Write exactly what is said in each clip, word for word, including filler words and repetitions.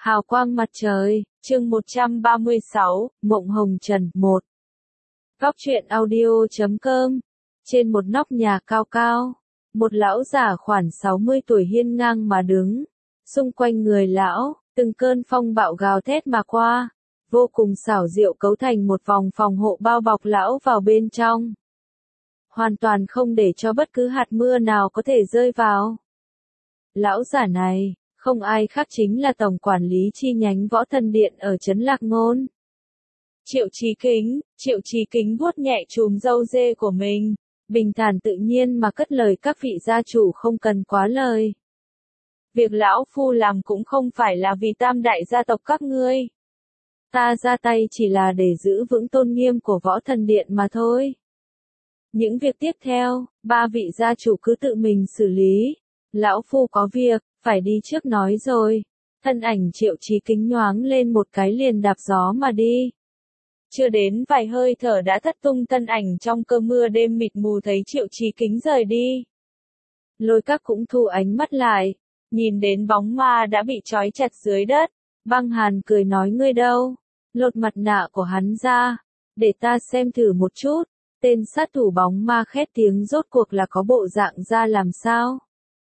Hào quang mặt trời, chương một trăm ba mươi sáu, Mộng Hồng Trần, một. Góc truyện audio chấm com. Trên một nóc nhà cao cao, một lão già khoảng sáu mươi tuổi hiên ngang mà đứng. Xung quanh người lão, từng cơn phong bạo gào thét mà qua, vô cùng xảo diệu cấu thành một vòng phòng hộ bao bọc lão vào bên trong. Hoàn toàn không để cho bất cứ hạt mưa nào có thể rơi vào. Lão già này, không ai khác chính là tổng quản lý chi nhánh Võ Thần Điện ở trấn Lạc Ngôn. Triệu Chí Kính, Triệu Chí Kính vuốt nhẹ chùm râu dê của mình, bình thản tự nhiên mà cất lời: các vị gia chủ không cần quá lời. Việc lão phu làm cũng không phải là vì tam đại gia tộc các ngươi. Ta ra tay chỉ là để giữ vững tôn nghiêm của Võ Thần Điện mà thôi. Những việc tiếp theo, ba vị gia chủ cứ tự mình xử lý. Lão phu có việc, phải đi trước nói rồi. Thân ảnh Triệu Chí Kính nhoáng lên một cái liền đạp gió mà đi. Chưa đến vài hơi thở đã thất tung thân ảnh trong cơn mưa đêm mịt mù, thấy Triệu Chí Kính rời đi. Lôi Các cũng thu ánh mắt lại, nhìn đến bóng ma đã bị trói chặt dưới đất. Băng Hàn cười nói: ngươi đâu? Lột mặt nạ của hắn ra, để ta xem thử một chút. Tên sát thủ bóng ma khét tiếng: rốt cuộc là có bộ dạng ra làm sao?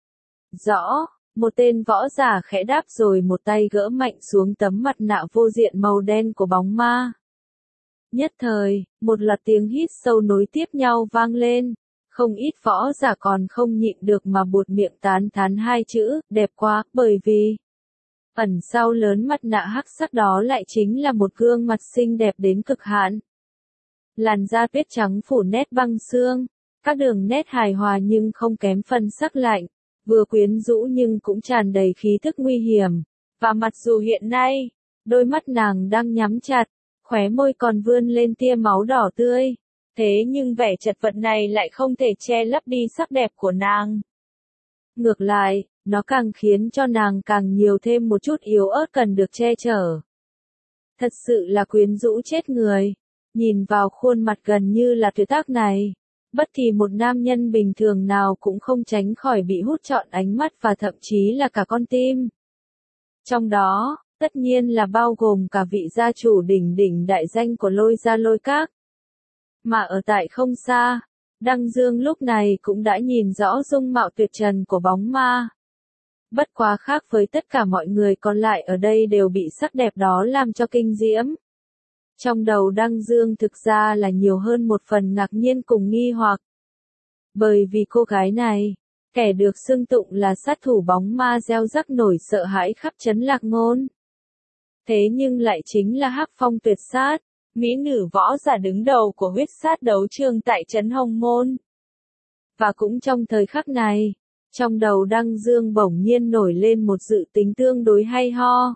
Rõ, một tên võ giả khẽ đáp rồi một tay gỡ mạnh xuống tấm mặt nạ vô diện màu đen của bóng ma. Nhất thời, một loạt tiếng hít sâu nối tiếp nhau vang lên, không ít võ giả còn không nhịn được mà buột miệng tán thán hai chữ: đẹp quá, bởi vì ẩn sau lớn mặt nạ hắc sắc đó lại chính là một gương mặt xinh đẹp đến cực hạn. Làn da tuyết trắng phủ nét băng xương, các đường nét hài hòa nhưng không kém phần sắc lạnh, vừa quyến rũ nhưng cũng tràn đầy khí thức nguy hiểm. Và mặc dù hiện nay, đôi mắt nàng đang nhắm chặt, khóe môi còn vươn lên tia máu đỏ tươi, thế nhưng vẻ chật vật này lại không thể che lấp đi sắc đẹp của nàng. Ngược lại, nó càng khiến cho nàng càng nhiều thêm một chút yếu ớt cần được che chở. Thật sự là quyến rũ chết người. Nhìn vào khuôn mặt gần như là tuyệt tác này, bất kỳ một nam nhân bình thường nào cũng không tránh khỏi bị hút trọn ánh mắt và thậm chí là cả con tim. Trong đó, tất nhiên là bao gồm cả vị gia chủ đỉnh đỉnh đại danh của Lôi gia Lôi Các. Mà ở tại không xa, Đăng Dương lúc này cũng đã nhìn rõ dung mạo tuyệt trần của bóng ma. Bất quá khác với tất cả mọi người còn lại ở đây đều bị sắc đẹp đó làm cho kinh diễm. Trong đầu Đăng Dương thực ra là nhiều hơn một phần ngạc nhiên cùng nghi hoặc. Bởi vì cô gái này, kẻ được xưng tụng là sát thủ bóng ma gieo rắc nổi sợ hãi khắp trấn Lạc Ngôn. Thế nhưng lại chính là Hắc Phong Tuyệt Sát, mỹ nữ võ giả đứng đầu của huyết sát đấu trường tại trấn Hồng Môn. Và cũng trong thời khắc này, trong đầu Đăng Dương bỗng nhiên nổi lên một dự tính tương đối hay ho.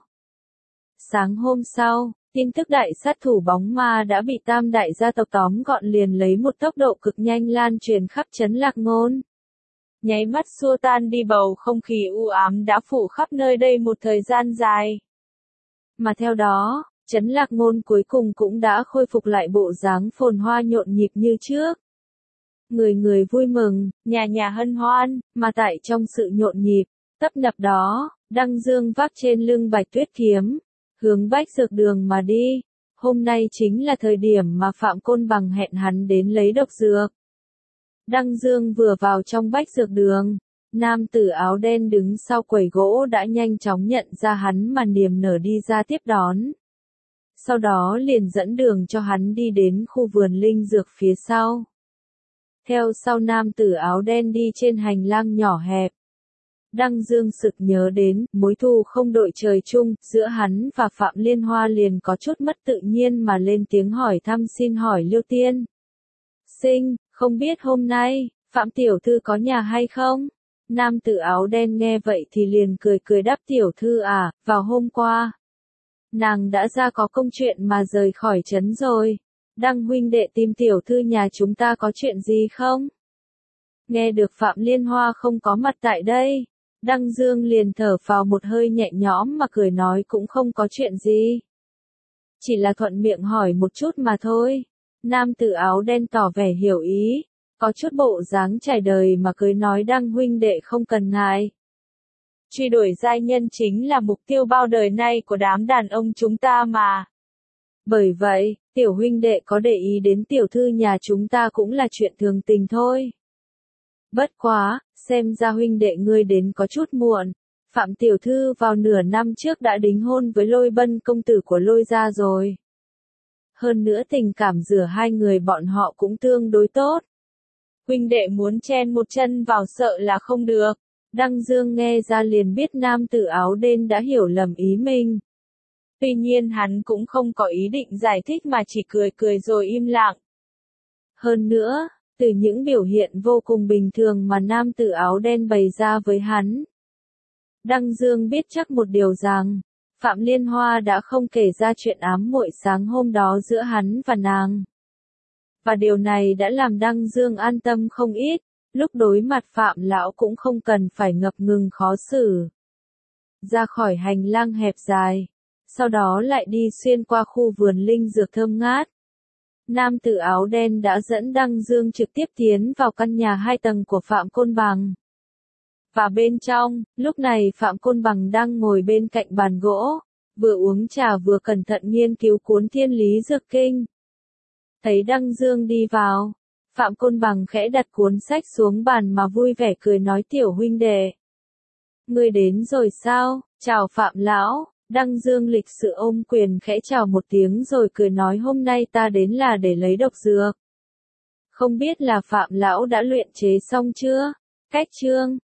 Sáng hôm sau, tin tức đại sát thủ bóng ma đã bị tam đại gia tộc tóm gọn liền lấy một tốc độ cực nhanh lan truyền khắp trấn Lạc Ngôn. Nháy mắt xua tan đi bầu không khí u ám đã phủ khắp nơi đây một thời gian dài. Mà theo đó, trấn Lạc Ngôn cuối cùng cũng đã khôi phục lại bộ dáng phồn hoa nhộn nhịp như trước. Người người vui mừng, nhà nhà hân hoan, mà tại trong sự nhộn nhịp, tấp nập đó, Đăng Dương vác trên lưng Bạch Tuyết kiếm, hướng Bách Dược Đường mà đi. Hôm nay chính là thời điểm mà Phạm Côn Bằng hẹn hắn đến lấy độc dược. Đăng Dương vừa vào trong Bách Dược Đường, nam tử áo đen đứng sau quầy gỗ đã nhanh chóng nhận ra hắn mà niềm nở đi ra tiếp đón. Sau đó liền dẫn đường cho hắn đi đến khu vườn linh dược phía sau. Theo sau nam tử áo đen đi trên hành lang nhỏ hẹp. Đăng Dương sực nhớ đến, mối thù không đội trời chung, giữa hắn và Phạm Liên Hoa liền có chút mất tự nhiên mà lên tiếng hỏi thăm: xin hỏi Liêu Tiên Sinh, không biết hôm nay, Phạm Tiểu Thư có nhà hay không? Nam tử áo đen nghe vậy thì liền cười cười đáp: Tiểu Thư à, vào hôm qua, nàng đã ra có công chuyện mà rời khỏi trấn rồi. Đăng huynh đệ tìm Tiểu Thư nhà chúng ta có chuyện gì không? Nghe được Phạm Liên Hoa không có mặt tại đây, Đăng Dương liền thở phào một hơi nhẹ nhõm mà cười nói: cũng không có chuyện gì. Chỉ là thuận miệng hỏi một chút mà thôi. Nam tử áo đen tỏ vẻ hiểu ý, có chút bộ dáng trải đời mà cười nói: Đăng huynh đệ không cần ngại. Truy đuổi giai nhân chính là mục tiêu bao đời nay của đám đàn ông chúng ta mà. Bởi vậy, tiểu huynh đệ có để ý đến tiểu thư nhà chúng ta cũng là chuyện thường tình thôi. Bất quá, xem ra huynh đệ ngươi đến có chút muộn. Phạm tiểu thư vào nửa năm trước đã đính hôn với Lôi Bân công tử của Lôi gia rồi. Hơn nữa tình cảm giữa hai người bọn họ cũng tương đối tốt. Huynh đệ muốn chen một chân vào sợ là không được. Đăng Dương nghe ra liền biết nam tử áo đen đã hiểu lầm ý mình. Tuy nhiên hắn cũng không có ý định giải thích mà chỉ cười cười rồi im lặng. Hơn nữa, từ những biểu hiện vô cùng bình thường mà nam tử áo đen bày ra với hắn, Đăng Dương biết chắc một điều rằng, Phạm Liên Hoa đã không kể ra chuyện ám muội sáng hôm đó giữa hắn và nàng. Và điều này đã làm Đăng Dương an tâm không ít, lúc đối mặt Phạm Lão cũng không cần phải ngập ngừng khó xử. Ra khỏi hành lang hẹp dài, sau đó lại đi xuyên qua khu vườn linh dược thơm ngát. Nam tử áo đen đã dẫn Đăng Dương trực tiếp tiến vào căn nhà hai tầng của Phạm Côn Bằng. Và bên trong, lúc này Phạm Côn Bằng đang ngồi bên cạnh bàn gỗ, vừa uống trà vừa cẩn thận nghiên cứu cuốn Thiên Lý Dược Kinh. Thấy Đăng Dương đi vào, Phạm Côn Bằng khẽ đặt cuốn sách xuống bàn mà vui vẻ cười nói tiểu huynh đệ. Ngươi đến rồi sao, chào Phạm Lão. Đăng Dương lịch sự ôm quyền khẽ chào một tiếng rồi cười nói hôm nay ta đến là để lấy độc dược. Không biết là Phạm Lão đã luyện chế xong chưa? Cách chương